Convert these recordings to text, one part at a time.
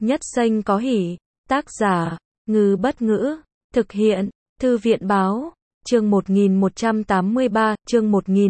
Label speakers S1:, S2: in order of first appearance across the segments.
S1: Nhất xanh có hỉ. Tác giả, Ngư Bất Ngữ. Thực hiện, Thư viện Báo. Chương 1183, chương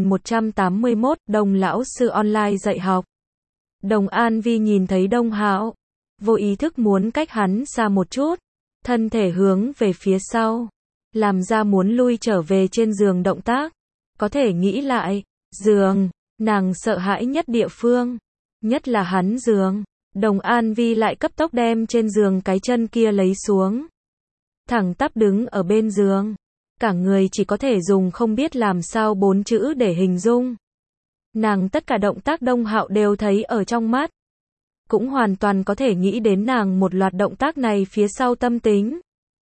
S1: 1181, Đồng lão sư online dạy học. Đồng An Vi nhìn thấy Đông Hạo, vô ý thức muốn cách hắn xa một chút, thân thể hướng về phía sau, làm ra muốn lui trở về trên giường động tác. Có thể nghĩ lại, giường, nàng sợ hãi nhất địa phương, nhất là hắn giường. Đồng An Vi lại cấp tốc đem trên giường cái chân kia lấy xuống, thẳng tắp đứng ở bên giường, cả người chỉ có thể dùng không biết làm sao 4 chữ để hình dung. Nàng tất cả động tác Đông Hạo đều thấy ở trong mắt, cũng hoàn toàn có thể nghĩ đến nàng một loạt động tác này phía sau tâm tính.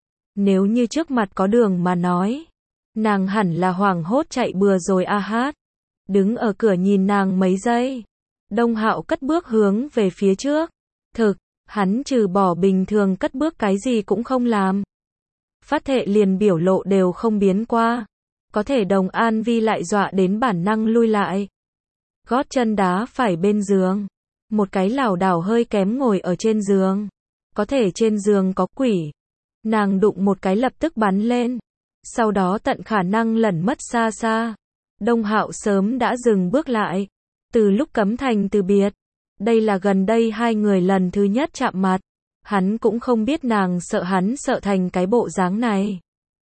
S1: Nếu như trước mặt có đường mà nói, nàng hẳn là hoảng hốt chạy bừa rồi a hát. Đứng ở cửa nhìn nàng mấy giây, Đông Hạo cất bước hướng về phía trước. Thực, hắn trừ bỏ bình thường cất bước cái gì cũng không làm. Phát thệ liền biểu lộ đều không biến qua. Có thể Đồng An Vi lại dọa đến bản năng lui lại. Gót chân đá phải bên giường. Một cái lảo đảo hơi kém ngồi ở trên giường. Có thể trên giường có quỷ. Nàng đụng một cái lập tức bắn lên. Sau đó tận khả năng lẩn mất xa xa. Đông Hạo sớm đã dừng bước lại. Từ lúc cấm thành từ biệt. Đây là gần đây hai người lần thứ nhất chạm mặt. Hắn cũng không biết nàng sợ hắn sợ thành cái bộ dáng này.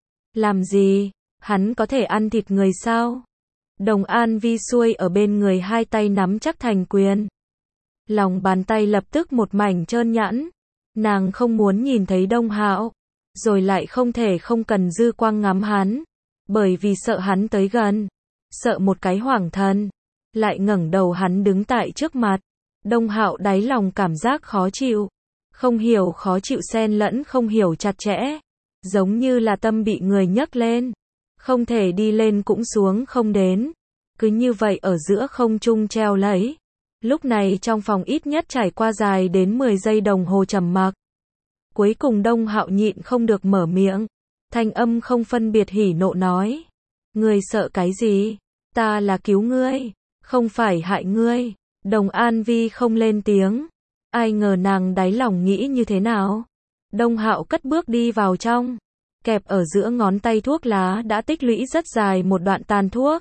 S1: Làm gì? Hắn có thể ăn thịt người sao? Đồng An Vi xuôi ở bên người, hai tay nắm chắc thành quyền. Lòng bàn tay lập tức một mảnh trơn nhẵn. Nàng không muốn nhìn thấy Đông Hạo, rồi lại không thể không cần dư quang ngắm hắn, bởi vì sợ hắn tới gần, sợ một cái hoảng thần. Lại ngẩng đầu hắn đứng tại trước mặt. Đông Hạo đáy lòng cảm giác khó chịu. Không hiểu khó chịu xen lẫn không hiểu chặt chẽ. Giống như là tâm bị người nhấc lên. Không thể đi lên cũng xuống không đến. Cứ như vậy ở giữa không trung treo lấy. Lúc này trong phòng ít nhất trải qua dài đến 10 giây đồng hồ trầm mặc. Cuối cùng Đông Hạo nhịn không được mở miệng. Thanh âm không phân biệt hỉ nộ nói. Ngươi sợ cái gì? Ta là cứu ngươi, không phải hại ngươi. Đồng An Vi không lên tiếng. Ai ngờ nàng đáy lòng nghĩ như thế nào? Đông Hạo cất bước đi vào trong. Kẹp ở giữa ngón tay thuốc lá đã tích lũy rất dài một đoạn tàn thuốc.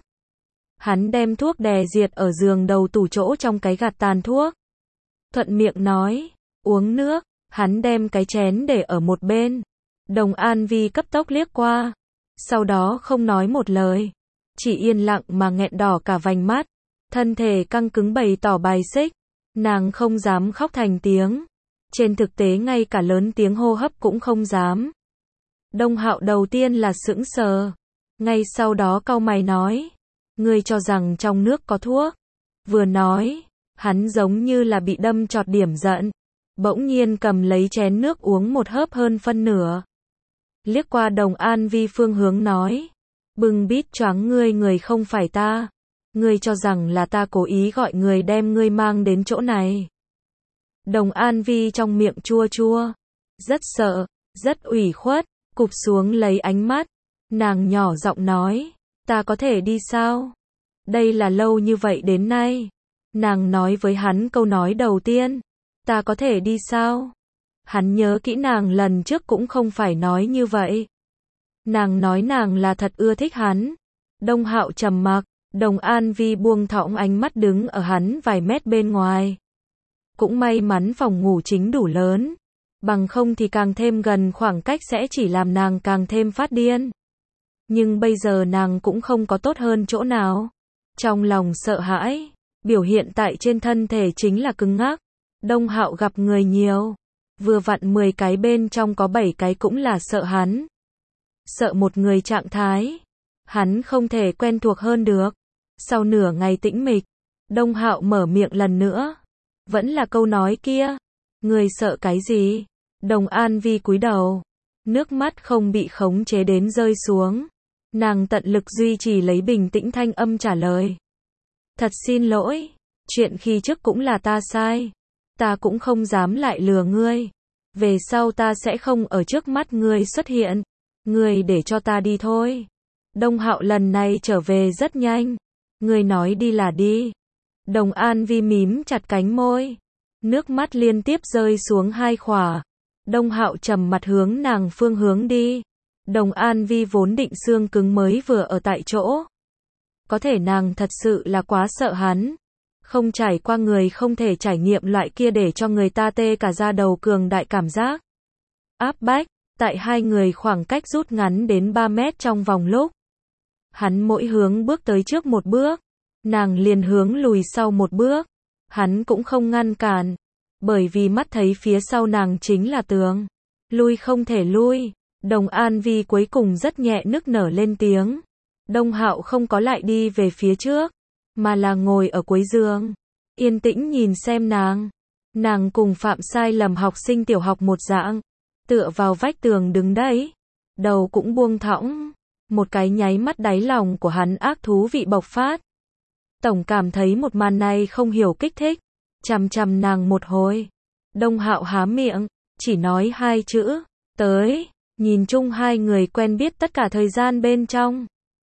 S1: Hắn đem thuốc đè diệt ở giường đầu tủ chỗ trong cái gạt tàn thuốc. Thuận miệng nói, uống nước. Hắn đem cái chén để ở một bên. Đồng An Vi cấp tốc liếc qua. Sau đó không nói một lời. Chỉ yên lặng mà nghẹn đỏ cả vành mắt. Thân thể căng cứng bày tỏ bài xích. Nàng không dám khóc thành tiếng. Trên thực tế ngay cả lớn tiếng hô hấp cũng không dám. Đông Hạo đầu tiên là sững sờ. Ngay sau đó cau mày nói. Ngươi cho rằng trong nước có thuốc. Vừa nói, hắn giống như là bị đâm chọt điểm giận. Bỗng nhiên cầm lấy chén nước uống một hớp hơn phân nửa. Liếc qua Đồng An Vi phương hướng nói. Bưng bít choáng ngươi, người không phải ta. Ngươi cho rằng là ta cố ý gọi người đem ngươi mang đến chỗ này. Đồng An Vi trong miệng chua chua. Rất sợ, rất ủy khuất, cụp xuống lấy ánh mắt. Nàng nhỏ giọng nói. Ta có thể đi sao? Đây là lâu như vậy đến nay. Nàng nói với hắn câu nói đầu tiên. Ta có thể đi sao? Hắn nhớ kỹ nàng lần trước cũng không phải nói như vậy. Nàng nói nàng là thật ưa thích hắn. Đông Hạo trầm mặc. Đồng An Vi buông thõng ánh mắt đứng ở hắn vài mét bên ngoài. Cũng may mắn phòng ngủ chính đủ lớn. Bằng không thì càng thêm gần khoảng cách sẽ chỉ làm nàng càng thêm phát điên. Nhưng bây giờ nàng cũng không có tốt hơn chỗ nào. Trong lòng sợ hãi, biểu hiện tại trên thân thể chính là cứng ngắc. Đông Hạo gặp người nhiều. Vừa vặn 10 cái bên trong có 7 cái cũng là sợ hắn. Sợ một người trạng thái. Hắn không thể quen thuộc hơn được. Sau nửa ngày tĩnh mịch, Đông Hạo mở miệng lần nữa. Vẫn là câu nói kia. Người sợ cái gì? Đồng An Vi cúi đầu. Nước mắt không bị khống chế đến rơi xuống. Nàng tận lực duy trì lấy bình tĩnh thanh âm trả lời. Thật xin lỗi. Chuyện khi trước cũng là ta sai. Ta cũng không dám lại lừa ngươi. Về sau ta sẽ không ở trước mắt ngươi xuất hiện. Ngươi để cho ta đi thôi. Đông Hạo lần này trở về rất nhanh. Ngươi nói đi là đi. Đồng An Vi mím chặt cánh môi. Nước mắt liên tiếp rơi xuống hai khỏa. Đông Hạo trầm mặt hướng nàng phương hướng đi. Đồng An Vi vốn định xương cứng mới vừa ở tại chỗ. Có thể nàng thật sự là quá sợ hắn. Không trải qua người không thể trải nghiệm loại kia để cho người ta tê cả da đầu cường đại cảm giác. Áp bách, tại hai người khoảng cách rút ngắn đến 3 mét trong vòng lúc. Hắn mỗi hướng bước tới trước một bước, nàng liền hướng lùi sau một bước. Hắn cũng không ngăn cản, bởi vì mắt thấy phía sau nàng chính là tường. Lui không thể lui. Đồng An Vi cuối cùng rất nhẹ nức nở lên tiếng. Đông Hạo không có lại đi về phía trước, mà là ngồi ở cuối giường, yên tĩnh nhìn xem nàng. Nàng cùng phạm sai lầm học sinh tiểu học một dạng, tựa vào vách tường đứng đấy, đầu cũng buông thõng. Một cái nháy mắt đáy lòng của hắn ác thú vị bộc phát. Tổng cảm thấy một màn này không hiểu kích thích, chằm chằm nàng một hồi. Đông Hạo há miệng, chỉ nói hai chữ, tới. Nhìn chung hai người quen biết tất cả thời gian bên trong.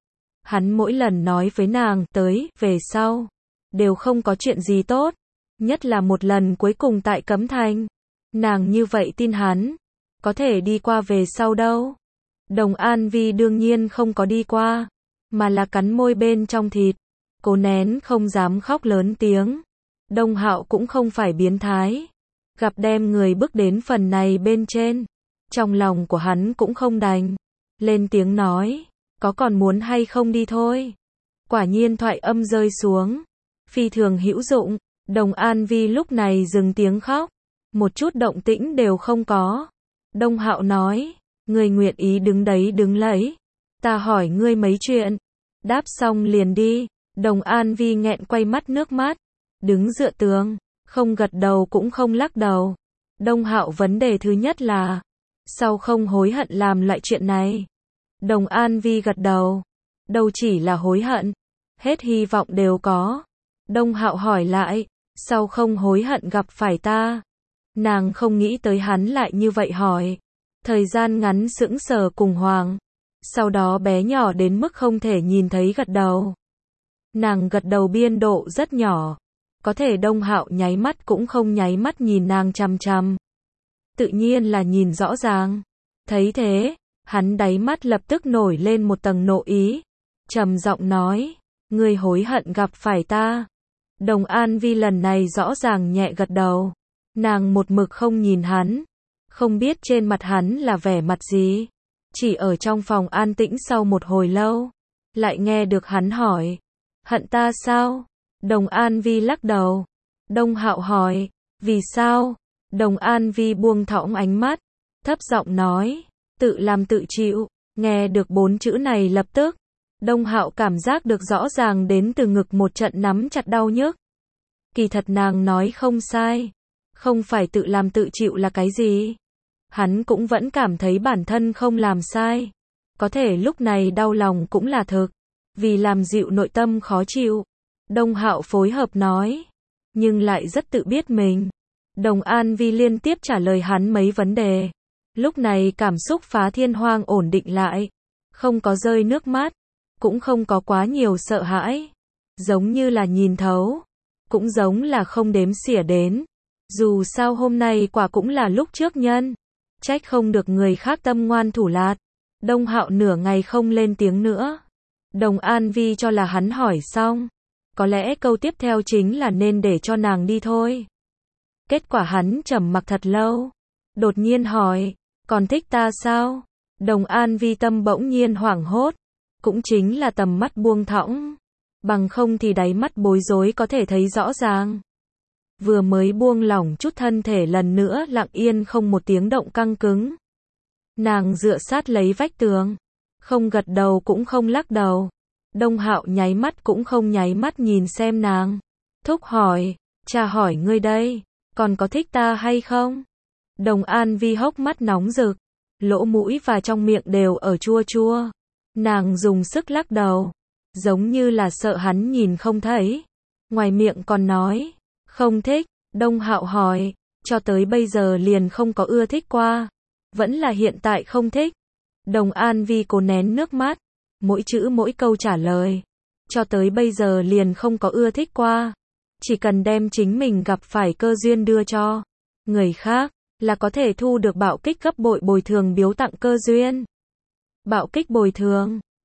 S1: Hắn mỗi lần nói với nàng tới, về sau, đều không có chuyện gì tốt. Nhất là một lần cuối cùng tại Cấm Thành. Nàng như vậy tin hắn, có thể đi qua về sau đâu. Đồng An Vi đương nhiên không có đi qua, mà là cắn môi bên trong thịt, cố nén không dám khóc lớn tiếng. Đông Hạo cũng không phải biến thái, gặp đem người bước đến phần này bên trên. Trong lòng của hắn cũng không đành. Lên tiếng nói, có còn muốn hay không đi thôi. Quả nhiên thoại âm rơi xuống. Phi thường hữu dụng. Đồng An Vi lúc này dừng tiếng khóc. Một chút động tĩnh đều không có. Đông Hạo nói, ngươi nguyện ý đứng đấy đứng lấy. Ta hỏi ngươi mấy chuyện. Đáp xong liền đi. Đồng An Vi nghẹn quay mắt nước mắt. Đứng dựa tường, không gật đầu cũng không lắc đầu. Đông Hạo vấn đề thứ nhất là, sao không hối hận làm loại chuyện này? Đồng An Vi gật đầu. Đâu chỉ là hối hận, hết hy vọng đều có. Đông Hạo hỏi lại, sao không hối hận gặp phải ta? Nàng không nghĩ tới hắn lại như vậy hỏi. Thời gian ngắn sững sờ cùng hoàng. Sau đó bé nhỏ đến mức không thể nhìn thấy gật đầu. Nàng gật đầu biên độ rất nhỏ. Có thể Đông Hạo nháy mắt cũng không nháy mắt nhìn nàng chằm chằm. Tự nhiên là nhìn rõ ràng. Thấy thế, hắn đáy mắt lập tức nổi lên một tầng nộ ý. Trầm giọng nói, ngươi hối hận gặp phải ta. Đồng An Vi lần này rõ ràng nhẹ gật đầu. Nàng một mực không nhìn hắn. Không biết trên mặt hắn là vẻ mặt gì. Chỉ ở trong phòng an tĩnh sau một hồi lâu. Lại nghe được hắn hỏi, hận ta sao? Đồng An Vi lắc đầu. Đông Hạo hỏi, vì sao? Đồng An Vi buông thõng ánh mắt, thấp giọng nói, tự làm tự chịu. Nghe được 4 chữ này lập tức, Đông Hạo cảm giác được rõ ràng đến từ ngực một trận nắm chặt đau nhức. Kỳ thật nàng nói không sai, không phải tự làm tự chịu là cái gì. Hắn cũng vẫn cảm thấy bản thân không làm sai. Có thể lúc này đau lòng cũng là thực, vì làm dịu nội tâm khó chịu. Đông Hạo phối hợp nói, nhưng lại rất tự biết mình. Đồng An Vi liên tiếp trả lời hắn mấy vấn đề. Lúc này cảm xúc phá thiên hoang ổn định lại. Không có rơi nước mắt. Cũng không có quá nhiều sợ hãi. Giống như là nhìn thấu. Cũng giống là không đếm xỉa đến. Dù sao hôm nay quả cũng là lúc trước nhân. Trách không được người khác tâm ngoan thủ lạt. Đông Hạo nửa ngày không lên tiếng nữa. Đồng An Vi cho là hắn hỏi xong. Có lẽ câu tiếp theo chính là nên để cho nàng đi thôi. Kết quả hắn trầm mặc thật lâu. Đột nhiên hỏi, còn thích ta sao? Đồng An Vi tâm bỗng nhiên hoảng hốt. Cũng chính là tầm mắt buông thõng. Bằng không thì đáy mắt bối rối có thể thấy rõ ràng. Vừa mới buông lỏng chút thân thể lần nữa lặng yên không một tiếng động căng cứng. Nàng dựa sát lấy vách tường. Không gật đầu cũng không lắc đầu. Đông Hạo nháy mắt cũng không nháy mắt nhìn xem nàng. Thúc hỏi, cha hỏi ngươi đây, còn có thích ta hay không? Đồng An Vi hốc mắt nóng rực, lỗ mũi và trong miệng đều ở chua chua. Nàng dùng sức lắc đầu, giống như là sợ hắn nhìn không thấy. Ngoài miệng còn nói, không thích. Đông Hạo hỏi, cho tới bây giờ liền không có ưa thích qua, vẫn là hiện tại không thích. Đồng An Vi cố nén nước mắt, mỗi chữ mỗi câu trả lời. Cho tới bây giờ liền không có ưa thích qua. chỉ cần đem chính mình gặp phải cơ duyên đưa cho người khác, là có thể thu được bạo kích gấp bội bồi thường biếu tặng cơ duyên. Bạo kích bồi thường